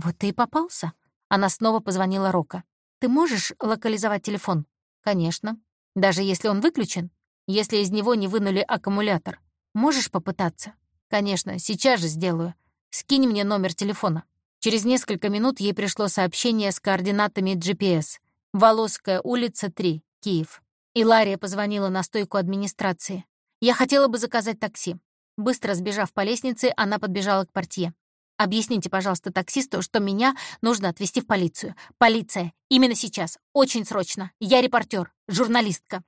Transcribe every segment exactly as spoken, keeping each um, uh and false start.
Вот ты и попался. Она снова позвонила Рока. «Ты можешь локализовать телефон?» «Конечно. Даже если он выключен? Если из него не вынули аккумулятор? Можешь попытаться?» «Конечно, сейчас же сделаю. Скинь мне номер телефона». Через несколько минут ей пришло сообщение с координатами джи пи эс. Волосская улица, три, Киев. Илария позвонила на стойку администрации. «Я хотела бы заказать такси». Быстро сбежав по лестнице, она подбежала к портье. «Объясните, пожалуйста, таксисту, что меня нужно отвезти в полицию. Полиция! Именно сейчас! Очень срочно! Я репортер, журналистка!»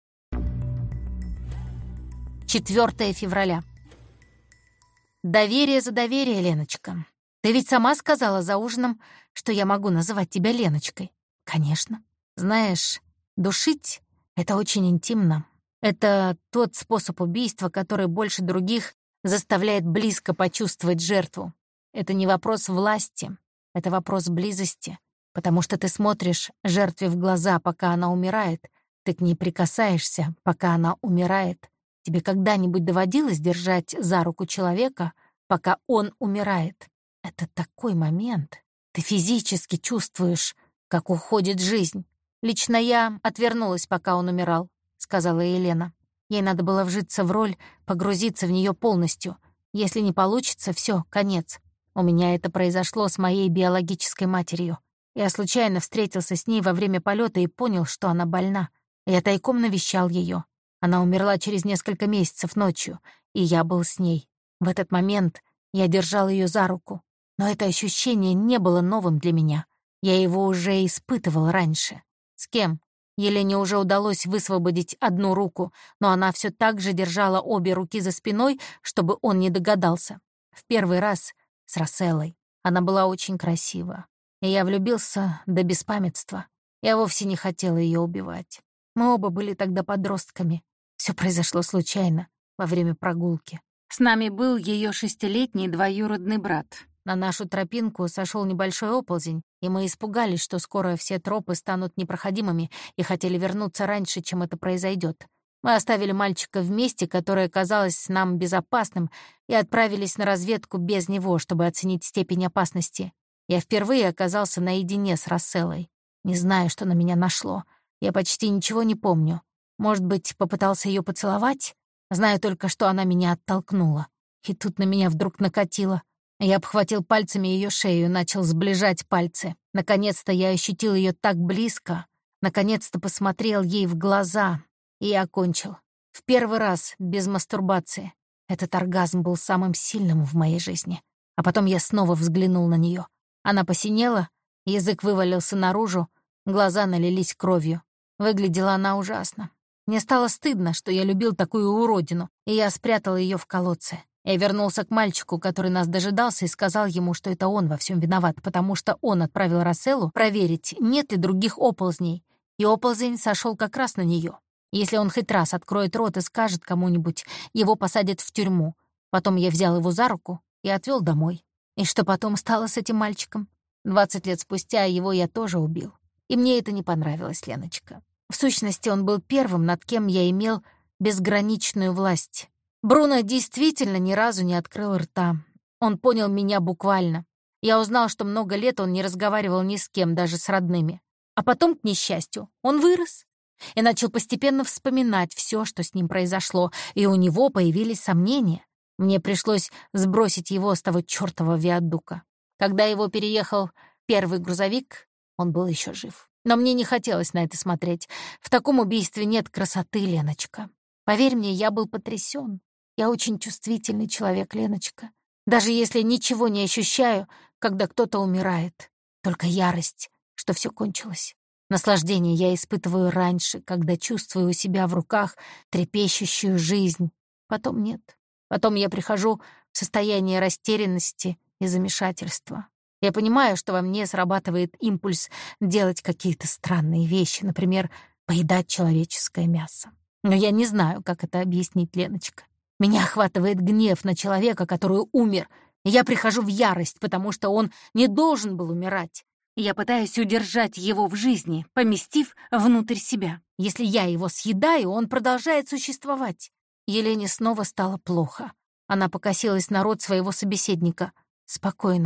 четвёртого февраля. Доверие за доверие, Леночка. Ты ведь сама сказала за ужином, что я могу называть тебя Леночкой. Конечно. Знаешь, душить — это очень интимно. Это тот способ убийства, который больше других заставляет близко почувствовать жертву. Это не вопрос власти, это вопрос близости, потому что ты смотришь жертве в глаза, пока она умирает, ты к ней прикасаешься, пока она умирает. Тебе когда-нибудь доводилось держать за руку человека, пока он умирает? Это такой момент. Ты физически чувствуешь, как уходит жизнь. Лично я отвернулась, пока он умирал, сказала Елена. Ей надо было вжиться в роль, погрузиться в нее полностью. Если не получится, все, конец. У меня это произошло с моей биологической матерью. Я случайно встретился с ней во время полета и понял, что она больна. Я тайком навещал ее. Она умерла через несколько месяцев ночью, и я был с ней. В этот момент я держал ее за руку. Но это ощущение не было новым для меня. Я его уже испытывал раньше. С кем? Елене уже удалось высвободить одну руку, но она все так же держала обе руки за спиной, чтобы он не догадался. В первый раз с Расселой. Она была очень красива. И я влюбился до беспамятства. Я вовсе не хотела ее убивать. Мы оба были тогда подростками. Все произошло случайно, во время прогулки. С нами был ее шестилетний двоюродный брат. На нашу тропинку сошел небольшой оползень, и мы испугались, что скоро все тропы станут непроходимыми, и хотели вернуться раньше, чем это произойдет. Мы оставили мальчика в месте, которое казалось нам безопасным, и отправились на разведку без него, чтобы оценить степень опасности. Я впервые оказался наедине с Расселой. Не знаю, что на меня нашло. Я почти ничего не помню. Может быть, попытался ее поцеловать? Знаю только, что она меня оттолкнула. И тут на меня вдруг накатило. Я обхватил пальцами ее шею, начал сближать пальцы. Наконец-то я ощутил ее так близко. Наконец-то посмотрел ей в глаза. И окончил. В первый раз, без мастурбации. Этот оргазм был самым сильным в моей жизни. А потом я снова взглянул на нее. Она посинела, язык вывалился наружу, глаза налились кровью. Выглядела она ужасно. Мне стало стыдно, что я любил такую уродину, и я спрятал ее в колодце. Я вернулся к мальчику, который нас дожидался, и сказал ему, что это он во всем виноват, потому что он отправил Расселу проверить, нет ли других оползней. И оползень сошел как раз на нее. Если он хоть раз откроет рот и скажет кому-нибудь, его посадят в тюрьму. Потом я взял его за руку и отвел домой. И что потом стало с этим мальчиком? Двадцать лет спустя его я тоже убил. И мне это не понравилось, Леночка. В сущности, он был первым, над кем я имел безграничную власть. Бруно действительно ни разу не открыл рта. Он понял меня буквально. Я узнал, что много лет он не разговаривал ни с кем, даже с родными. А потом, к несчастью, он вырос и начал постепенно вспоминать все, что с ним произошло, и у него появились сомнения. Мне пришлось сбросить его с того чёртова виадука. Когда его переехал первый грузовик, он был еще жив. Но мне не хотелось на это смотреть. В таком убийстве нет красоты, Леночка. Поверь мне, я был потрясен. Я очень чувствительный человек, Леночка. Даже если ничего не ощущаю, когда кто-то умирает. Только ярость, что все кончилось. Наслаждение я испытываю раньше, когда чувствую у себя в руках трепещущую жизнь. Потом нет. Потом я прихожу в состояние растерянности и замешательства. Я понимаю, что во мне срабатывает импульс делать какие-то странные вещи, например, поедать человеческое мясо. Но я не знаю, как это объяснить, Леночка. Меня охватывает гнев на человека, который умер, и я прихожу в ярость, потому что он не должен был умирать. И я пытаюсь удержать его в жизни, поместив внутрь себя. Если я его съедаю, он продолжает существовать. Елене снова стало плохо. Она покосилась на рот своего собеседника. «Спокойно.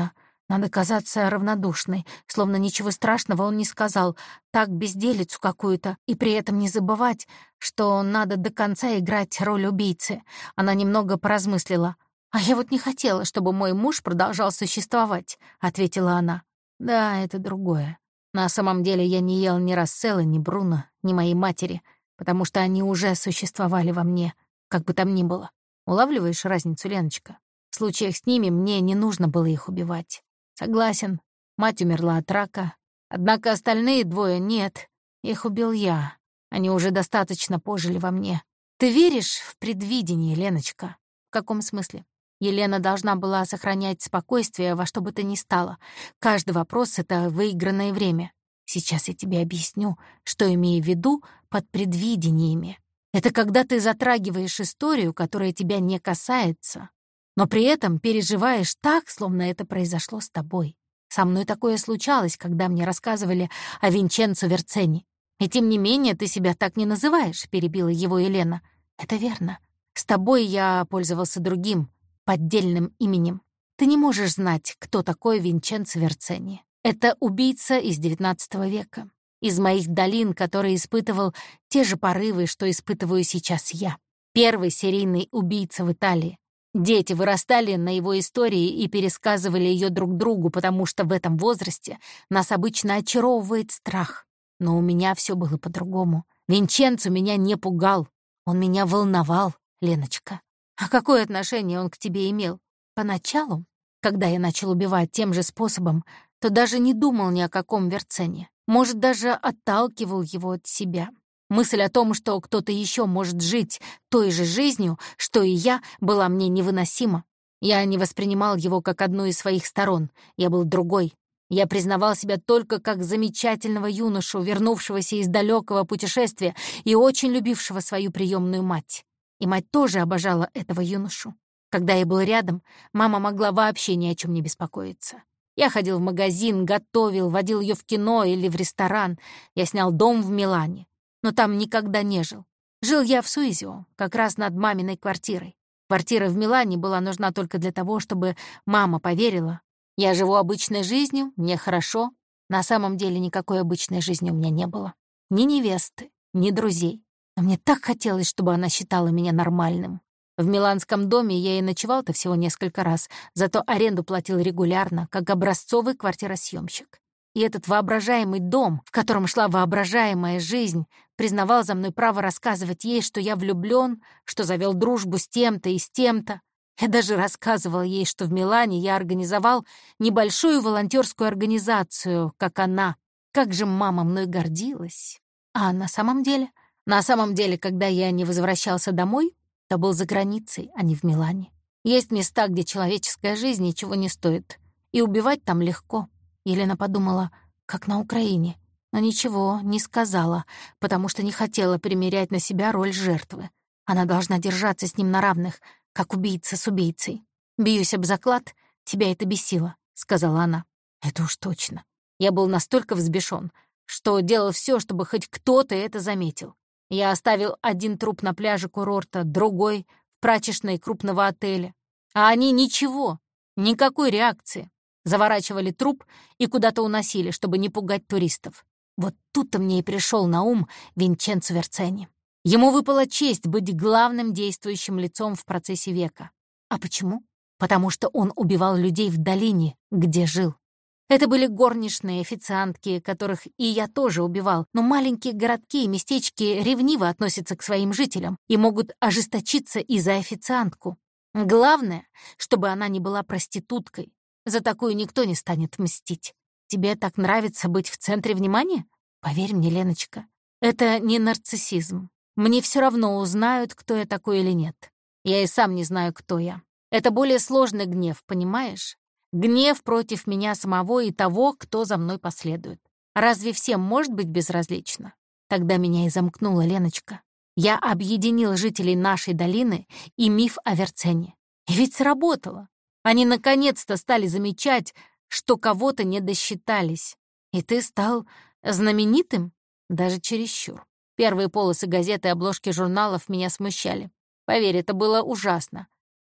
Надо казаться равнодушной, словно ничего страшного он не сказал, так безделицу какую-то, и при этом не забывать, что надо до конца играть роль убийцы. Она немного поразмыслила. «А я вот не хотела, чтобы мой муж продолжал существовать», — ответила она. «Да, это другое. На самом деле я не ел ни Расселла, ни Бруно, ни моей матери, потому что они уже существовали во мне, как бы там ни было. Улавливаешь разницу, Леночка? В случаях с ними мне не нужно было их убивать. Согласен, мать умерла от рака, однако остальные двое нет. Их убил я. Они уже достаточно пожили во мне. Ты веришь в предвидение, Леночка? В каком смысле? Елена должна была сохранять спокойствие во что бы то ни стало. Каждый вопрос — это выигранное время. Сейчас я тебе объясню, что имею в виду под предвидениями. Это когда ты затрагиваешь историю, которая тебя не касается, но при этом переживаешь так, словно это произошло с тобой. Со мной такое случалось, когда мне рассказывали о Винченцо Верцени. И тем не менее ты себя так не называешь, перебила его Елена. Это верно. С тобой я пользовался другим, поддельным именем. Ты не можешь знать, кто такой Винченцо Верцени. Это убийца из девятнадцатого века, из моих долин, который испытывал те же порывы, что испытываю сейчас я. Первый серийный убийца в Италии. Дети вырастали на его истории и пересказывали ее друг другу, потому что в этом возрасте нас обычно очаровывает страх. Но у меня все было по-другому. Винченцо меня не пугал, он меня волновал, Леночка. А какое отношение он к тебе имел? Поначалу, когда я начал убивать тем же способом, то даже не думал ни о каком Верцене. Может, даже отталкивал его от себя. Мысль о том, что кто-то еще может жить той же жизнью, что и я, была мне невыносима. Я не воспринимал его как одну из своих сторон. Я был другой. Я признавал себя только как замечательного юношу, вернувшегося из далекого путешествия и очень любившего свою приемную мать. И мать тоже обожала этого юношу. Когда я был рядом, мама могла вообще ни о чем не беспокоиться. Я ходил в магазин, готовил, водил ее в кино или в ресторан. Я снял дом в Милане, но там никогда не жил. Жил я в Суизио, как раз над маминой квартирой. Квартира в Милане была нужна только для того, чтобы мама поверила. Я живу обычной жизнью, мне хорошо. На самом деле никакой обычной жизни у меня не было. Ни невесты, ни друзей. Но мне так хотелось, чтобы она считала меня нормальным. В миланском доме я и ночевал-то всего несколько раз, зато аренду платил регулярно, как образцовый квартиросъемщик. И этот воображаемый дом, в котором шла воображаемая жизнь, признавал за мной право рассказывать ей, что я влюблён, что завел дружбу с тем-то и с тем-то. Я даже рассказывал ей, что в Милане я организовал небольшую волонтерскую организацию, как она. Как же мама мной гордилась. А на самом деле? На самом деле, когда я не возвращался домой, то был за границей, а не в Милане. Есть места, где человеческая жизнь ничего не стоит. И убивать там легко. Елена подумала, как на Украине. Но ничего не сказала, потому что не хотела примерять на себя роль жертвы. Она должна держаться с ним на равных, как убийца с убийцей. «Бьюсь об заклад, тебя это бесило», — сказала она. «Это уж точно. Я был настолько взбешён, что делал всё, чтобы хоть кто-то это заметил. Я оставил один труп на пляже курорта, другой — в прачечной крупного отеля. А они ничего, никакой реакции. Заворачивали труп и куда-то уносили, чтобы не пугать туристов. Вот тут-то мне и пришел на ум Винченцо Верцени. Ему выпала честь быть главным действующим лицом в процессе века. А почему? Потому что он убивал людей в долине, где жил. Это были горничные, официантки, которых и я тоже убивал, но маленькие городки и местечки ревниво относятся к своим жителям и могут ожесточиться и за официантку. Главное, чтобы она не была проституткой. За такую никто не станет мстить. Тебе так нравится быть в центре внимания? Поверь мне, Леночка, это не нарциссизм. Мне все равно, узнают, кто я такой или нет. Я и сам не знаю, кто я. Это более сложный гнев, понимаешь? Гнев против меня самого и того, кто за мной последует. Разве всем может быть безразлично? Тогда меня и замкнула Леночка. Я объединил жителей нашей долины и миф о Верцене. И ведь сработало. Они наконец-то стали замечать, что кого-то не досчитались. И ты стал знаменитым? Даже чересчур. Первые полосы газет и обложки журналов меня смущали. Поверь, это было ужасно.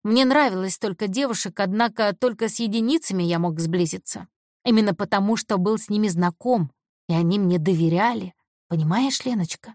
Мне нравилось столько девушек, однако только с единицами я мог сблизиться. Именно потому, что был с ними знаком, и они мне доверяли. Понимаешь, Леночка?